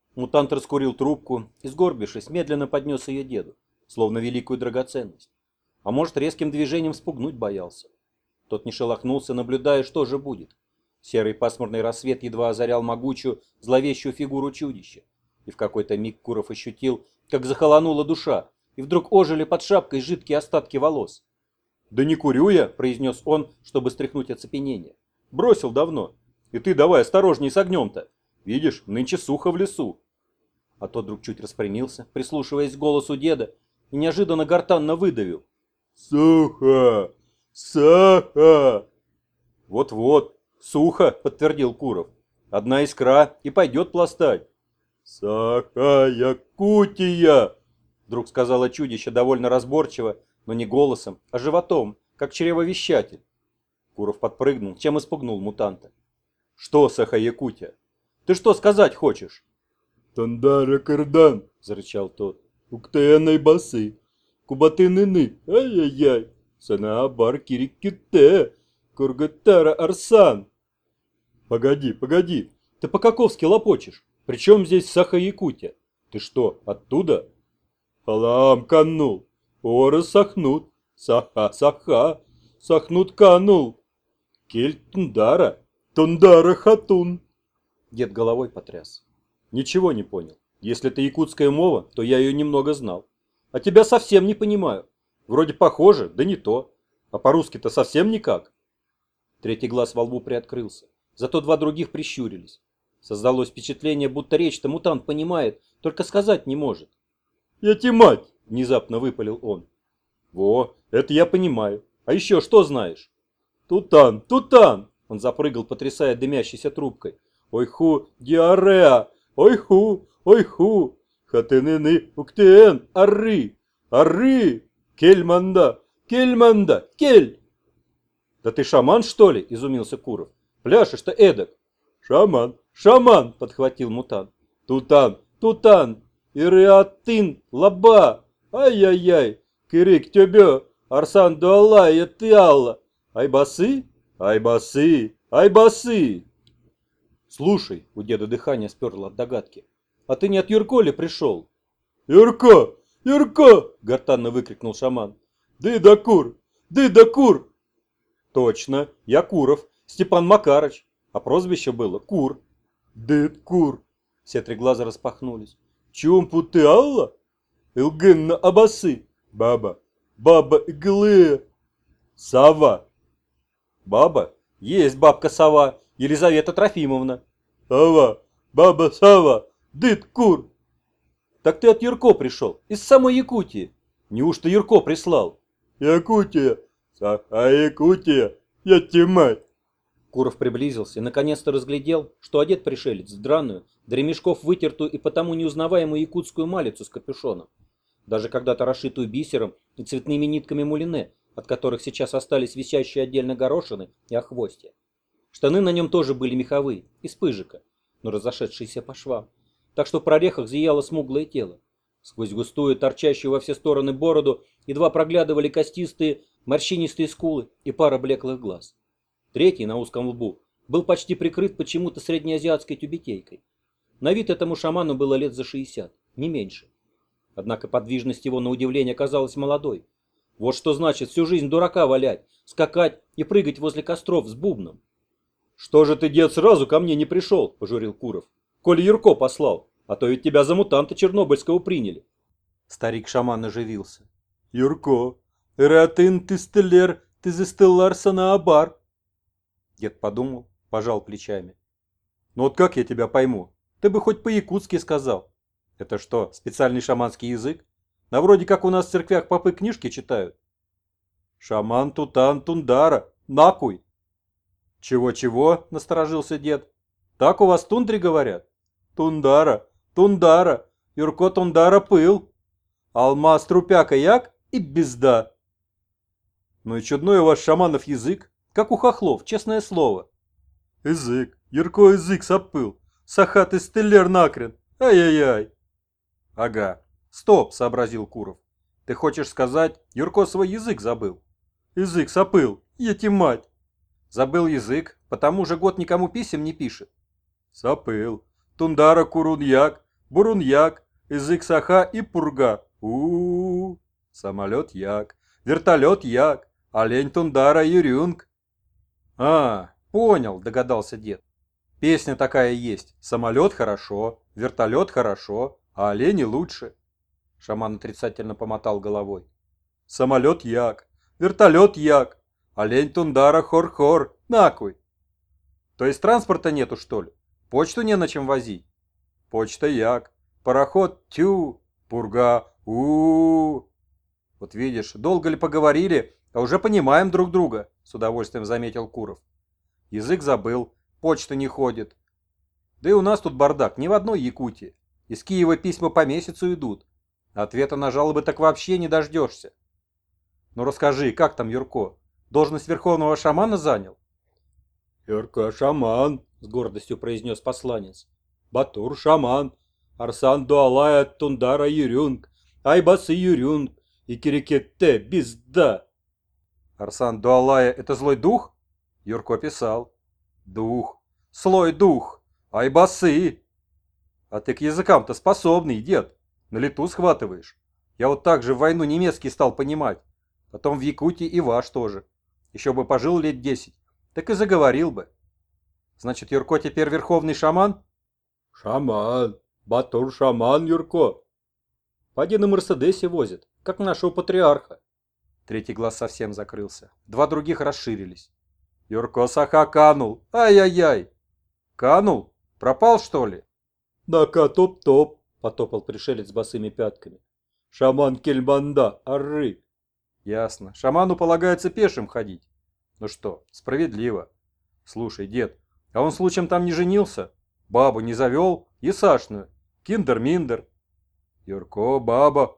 Мутант раскурил трубку и, сгорбившись, медленно поднес ее деду, словно великую драгоценность. А может, резким движением спугнуть боялся. Тот не шелохнулся, наблюдая, что же будет. Серый пасмурный рассвет едва озарял могучую, зловещую фигуру чудища. И в какой-то миг Куров ощутил, как захолонула душа, и вдруг ожили под шапкой жидкие остатки волос. «Да не курю я», — произнес он, чтобы стряхнуть оцепенение. «Бросил давно. И ты давай осторожней с огнем-то. Видишь, нынче сухо в лесу». А тот вдруг чуть распрямился, прислушиваясь к голосу деда, и неожиданно гортанно выдавил: «Сухо! Сахо!» «Вот-вот, сухо», — подтвердил Куров. «Одна искра и пойдет пластать». «Саха-Якутия!» — вдруг сказала чудище довольно разборчиво, но не голосом, а животом, как чревовещатель. Куров подпрыгнул, чем испугнул мутанта. «Что, Саха-Якутия? Ты что сказать хочешь?» «Тандара-кардан!» — зарычал тот. «Уктеяной басы! Кубаты-ныны! Ай-яй-яй! Санаабар-кириккюте! Кургатара-арсан!» «Погоди, погоди! Ты по-каковски лопочешь? Причем здесь Саха-Якутия? Ты что, оттуда?» «Халам канул! Ора сахнут! Саха-саха! Сахнут канул! «Кель Тундара!» Тундара-хатун!» Дед головой потряс. «Ничего не понял. Если это якутская мова, то я ее немного знал. А тебя совсем не понимаю. Вроде похоже, да не то. А по-русски-то совсем никак». Третий глаз во лбу приоткрылся. Зато два других прищурились. Создалось впечатление, будто речь-то мутант понимает, только сказать не может. «Я те мать!» — внезапно выпалил он. «Во, это я понимаю. А еще что знаешь?» «Тутан! Тутан!» Он запрыгал, потрясая дымящейся трубкой. «Ой-ху! Диареа! Ой-ху! Ой-ху! Хатыныны! Уктеен! Арры! Арры! Кельманда! Кельманда! Кель!» «Да ты шаман, что ли?» — изумился Куров. «Пляшешь-то эдак». «Шаман! Шаман!» — подхватил мутант. «Тутан! Тутан! Иреатын! Лаба! Ай-яй-яй! Кирик тебе! Арсан дуалая ты Алла! Айбасы! Айбасы! Айбасы!» «Слушай», — у деда дыхание сперло от догадки, — «а ты не от Юрко ли пришел?» «Юрко! Юрко!» — гортанно выкрикнул шаман. «Ды да кур! Ды да кур!» «Точно, я Куров, Степан Макарыч, а прозвище было Кур». «Дыд кур!» Все три глаза распахнулись. «Чумпу ты Алла? Илгынна абасы! Баба! Баба иглы! Сава!» «Баба? Есть бабка-сова, Елизавета Трофимовна». «Сава! Баба Сава! Дыд кур!» «Так ты от Юрко пришел, из самой Якутии. Неужто Юрко прислал?» «Якутия! Саха-Якутия! Я те мать!» Куров приблизился и наконец-то разглядел, что одет пришелец в драную, до ремешков вытертую и потому неузнаваемую якутскую малицу с капюшоном. Даже когда-то расшитую бисером и цветными нитками мулине, от которых сейчас остались висящие отдельно горошины и охвостья. Штаны на нем тоже были меховые, из пыжика, но разошедшиеся по швам, так что в прорехах зияло смуглое тело. Сквозь густую, торчащую во все стороны бороду едва проглядывали костистые, морщинистые скулы и пара блеклых глаз. Третий на узком лбу был почти прикрыт почему-то среднеазиатской тюбетейкой. На вид этому шаману было лет за 60, не меньше. Однако подвижность его на удивление казалась молодой. Вот что значит всю жизнь дурака валять, скакать и прыгать возле костров с бубном. «Что же ты, дед, сразу ко мне не пришел?» – пожурил Куров. «Коли Юрко послал, а то ведь тебя за мутанта чернобыльского приняли». Старик-шаман оживился. «Юрко! Эратын ты стеллер, ты застеллар санаабар!» Дед подумал, пожал плечами. «Ну вот как я тебя пойму? Ты бы хоть по-якутски сказал. Это что, специальный шаманский язык? На вроде как у нас в церквях попы книжки читают». «Шаман Тутан Тундара, накуй!» «Чего-чего?» – насторожился дед. «Так у вас в тундре говорят?» «Тундара, Тундара, Юрко Тундара пыл. Алмаз трупяка як и безда». «Ну и чудной у вас шаманов язык, как у хохлов, честное слово». «Язык, Юрко язык сопыл, сахатый стеллер накрен, ай-яй-яй!» «Ага, стоп», – сообразил Куров. «Ты хочешь сказать, Юрко свой язык забыл?» «Язык сопыл, я те мать!» «Забыл язык, потому же год никому писем не пишет». «Сопыл, Тундара куруньяк, Бурун-як, язык-саха и пурга. Самолет-як, вертолет-як, олень-тундара юрюнг. А, понял, догадался дед. Песня такая есть. Самолет хорошо, вертолет хорошо, а олени лучше. Шаман отрицательно помотал головой. Самолет-як, вертолет-як, олень-тундара хор-хор, накуй. То есть транспорта нету, что ли? Почту не на чем возить? Почта-як, пароход тю, пурга Вот видишь, долго ли поговорили, а уже понимаем друг друга, с удовольствием заметил Куров. Язык забыл, почта не ходит. Да и у нас тут бардак, ни в одной Якутии. Из Киева письма по месяцу идут. Ответа на жалобы так вообще не дождешься. Ну расскажи, как там Юрко? Должность верховного шамана занял? Юрко шаман, с гордостью произнес посланец. Батур шаман, Арсан Дуалая Тундара Юрюнг, Айбасы Юрюнг и Кирикетте Bizda. Арсан Дуалая — это злой дух? Юрко писал. Дух, слой дух, айбасы. А ты к языкам-то способный, дед. На лету схватываешь. Я вот так же в войну немецкий стал понимать. Потом в Якутии и ваш тоже. Еще бы пожил лет 10, так и заговорил бы. Значит, Юрко теперь верховный шаман? Шаман, Батур шаман Юрко. Поди на Мерседесе возит, как нашего патриарха. Третий глаз совсем закрылся. Два других расширились. Юрко Саха канул. Ай-яй-яй. Канул? Пропал, что ли? На-ка топ-топ, потопал пришелец босыми пятками. Шаман Кельманда, арры. Ясно. Шаману полагается пешим ходить. Ну что, справедливо. Слушай, дед, а он случаем там не женился? Бабу не завел? И Сашную? Киндер-миндер. Юрко, баба,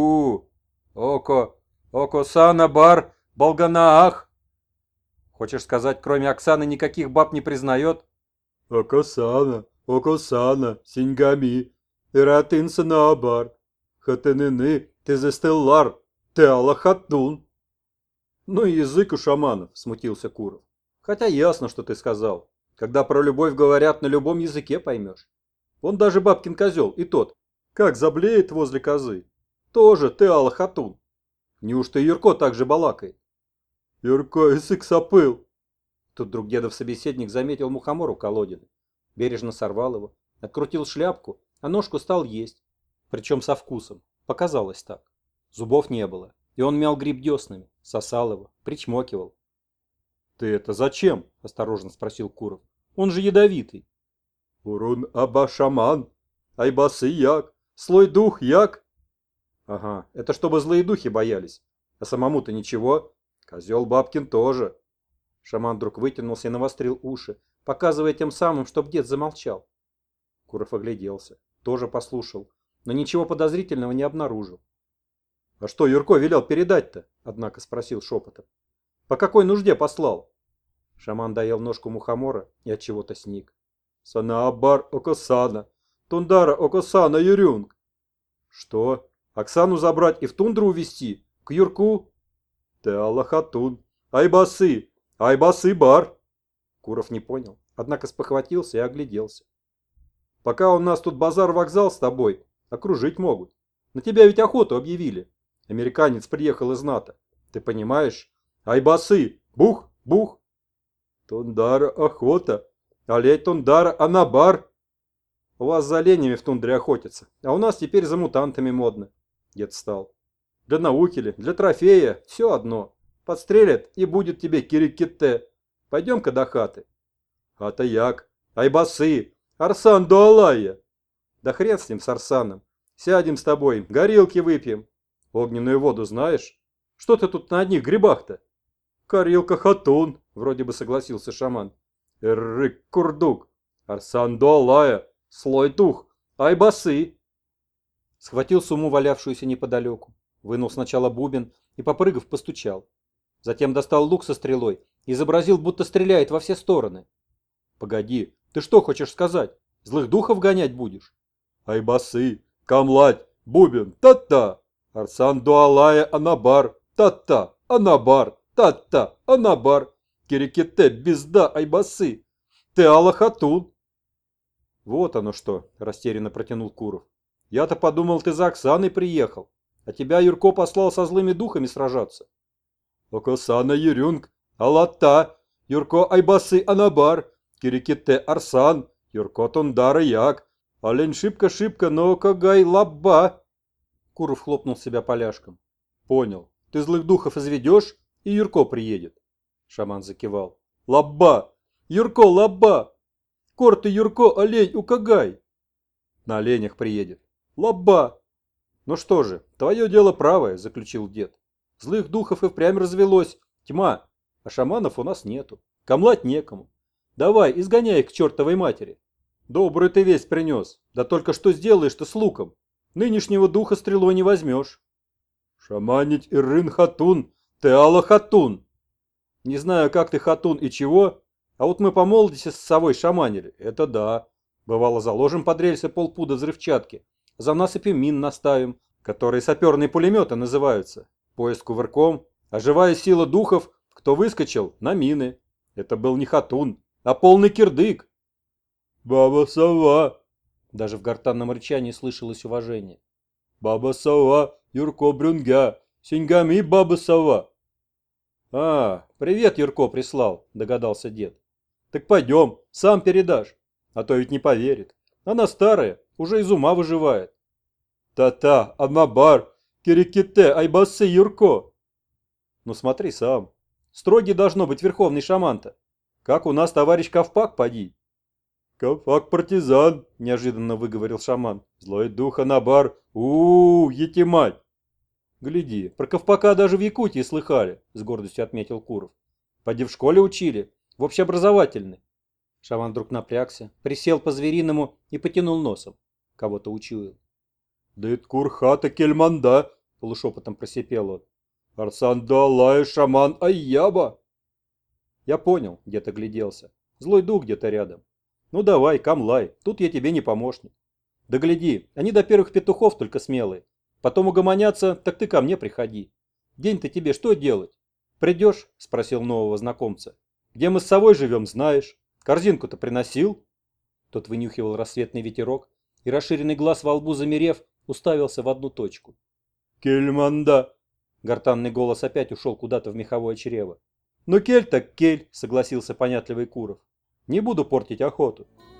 Око, Сана, бар, Болганаах. Хочешь сказать, кроме Оксаны никаких баб не признает? Окосана, Сингами, Иратинса Наабар, Хатыныны, Тезестеллар, Теалахатун. Ну и язык у шаманов, смутился Куров. Хотя ясно, что ты сказал. Когда про любовь говорят, на любом языке поймешь. Вон даже бабкин козел, и тот, как заблеет возле козы. Тоже Теалахатун. Неужто и Юрко так же балакает? Юрко язык сопыл. Тут вдруг дедов собеседник заметил мухомор у колодины. Бережно сорвал его, открутил шляпку, а ножку стал есть. Причем со вкусом. Показалось так. Зубов не было, и он мял гриб деснами, сосал его, причмокивал. «Ты это зачем?» – осторожно спросил Куров. «Он же ядовитый». Урун аба шаман, айбасы як, слой дух як. Ага, это чтобы злые духи боялись. А самому-то ничего. Козел бабкин тоже. Шаман вдруг вытянулся и навострил уши, показывая тем самым, чтоб дед замолчал. Куров огляделся, тоже послушал, но ничего подозрительного не обнаружил. «А что Юрко велел передать-то?» – однако спросил шепотом. «По какой нужде послал?» Шаман доел ножку мухомора и от чего-то сник. Санаабар Окосана, Тундара Окосана Юрюнг. «Что? Оксану забрать и в тундру увезти? К Юрку?» Теалахатун, Айбасы бар. Куров не понял, однако спохватился и огляделся. «Пока у нас тут базар-вокзал с тобой, окружить могут. На тебя ведь охоту объявили. Американец приехал из НАТО. Ты понимаешь? Айбасы! Бух! Бух!» Тундара охота, алей Тундара анабар. «У вас за оленями в тундре охотятся, а у нас теперь за мутантами модно». Дед встал. «Для науки ли, для трофея, все одно. Подстрелят, и будет тебе кирикетте. Пойдем-ка до хаты». «Хата як, айбасы, Арсан Дуалая». «Да хрен с ним, с Арсаном. Сядем с тобой, горилки выпьем. Огненную воду знаешь? Что ты тут на одних грибах-то?» Карилка хатун, вроде бы согласился шаман. Эррык курдук, Арсан Дуалая, слой дух, айбасы. Схватил сумму, валявшуюся неподалеку, вынул сначала бубен и, попрыгав, постучал. Затем достал лук со стрелой и изобразил, будто стреляет во все стороны. «Погоди, ты что хочешь сказать? Злых духов гонять будешь?» «Айбасы, камлать, бубен, та-та! Арсан Дуалая анабар, та-та, анабар, та-та, анабар! Кирикетте Bizda айбасы! Теалахатун!» Вот оно что, растерянно протянул Куров. Я-то подумал, ты за Оксаной приехал, а тебя Юрко послал со злыми духами сражаться. Оксана Юрюнг, Алата, Юрко Айбасы Анабар, Кириките Арсан, Юрко Тондара Як, Алень шибко-шибко, но Кагай Лабба. Куров хлопнул себя поляшком. Понял, ты злых духов изведешь, и Юрко приедет. Шаман закивал. Лабба, Юрко Лабба, Корты Юрко олень Укагай. На оленях приедет. Лабба. Ну что же, твое дело правое, заключил дед. Злых духов и впрямь развелось. Тьма. А шаманов у нас нету. Камлать некому. Давай, изгоняй их к чертовой матери. Добрую ты весть принес. Да только что сделаешь-то с луком? Нынешнего духа стрелой не возьмешь. Шаманить Ирын Хатун, Теала Хатун. Не знаю, как ты Хатун и чего, а вот мы по молодости с совой шаманили. Это да. Бывало, заложим под рельсы полпуда взрывчатки. За насыпи мин наставим, которые саперные пулеметы называются. Поезд кувырком, а живая сила духов, кто выскочил, на мины. Это был не Хатун, а полный кирдык. Баба-сова. Даже в гортанном рычании слышалось уважение. Баба-сова, Юрко Брюнгя, синьгами баба-сова. А, привет Юрко прислал, догадался дед. Так пойдем, сам передашь, а то ведь не поверит. Она старая, уже из ума выживает. Та-та, Амабар, Кириките, Айбасы, Юрко. Ну смотри сам. Строгий должно быть верховный шаман-то. Как у нас товарищ Ковпак, поди. Ковпак партизан, неожиданно выговорил шаман. Злой дух Анабар, етимать. Гляди, про Ковпака даже в Якутии слыхали, с гордостью отметил Куров. Поди в школе учили, в общеобразовательной. Шаман вдруг напрягся, присел по-звериному и потянул носом. Кого-то учуял. «Дыткур хата кельманда!» — полушепотом просипел он. «Арсанда Аллая шаман Айяба!» Я понял, где-то гляделся. Злой дух где-то рядом. Ну давай, камлай, тут я тебе не помощник. Да гляди, они до первых петухов только смелые. Потом угомонятся, так ты ко мне приходи. День-то тебе что делать? Придешь? — спросил нового знакомца. Где мы с совой живем, знаешь. Корзинку-то приносил? Тот вынюхивал рассветный ветерок, и расширенный глаз во лбу замерев, уставился в одну точку. «Кельманда!» Гортанный голос опять ушел куда-то в меховое чрево. «Ну кель так кель!» — согласился понятливый Куров. «Не буду портить охоту.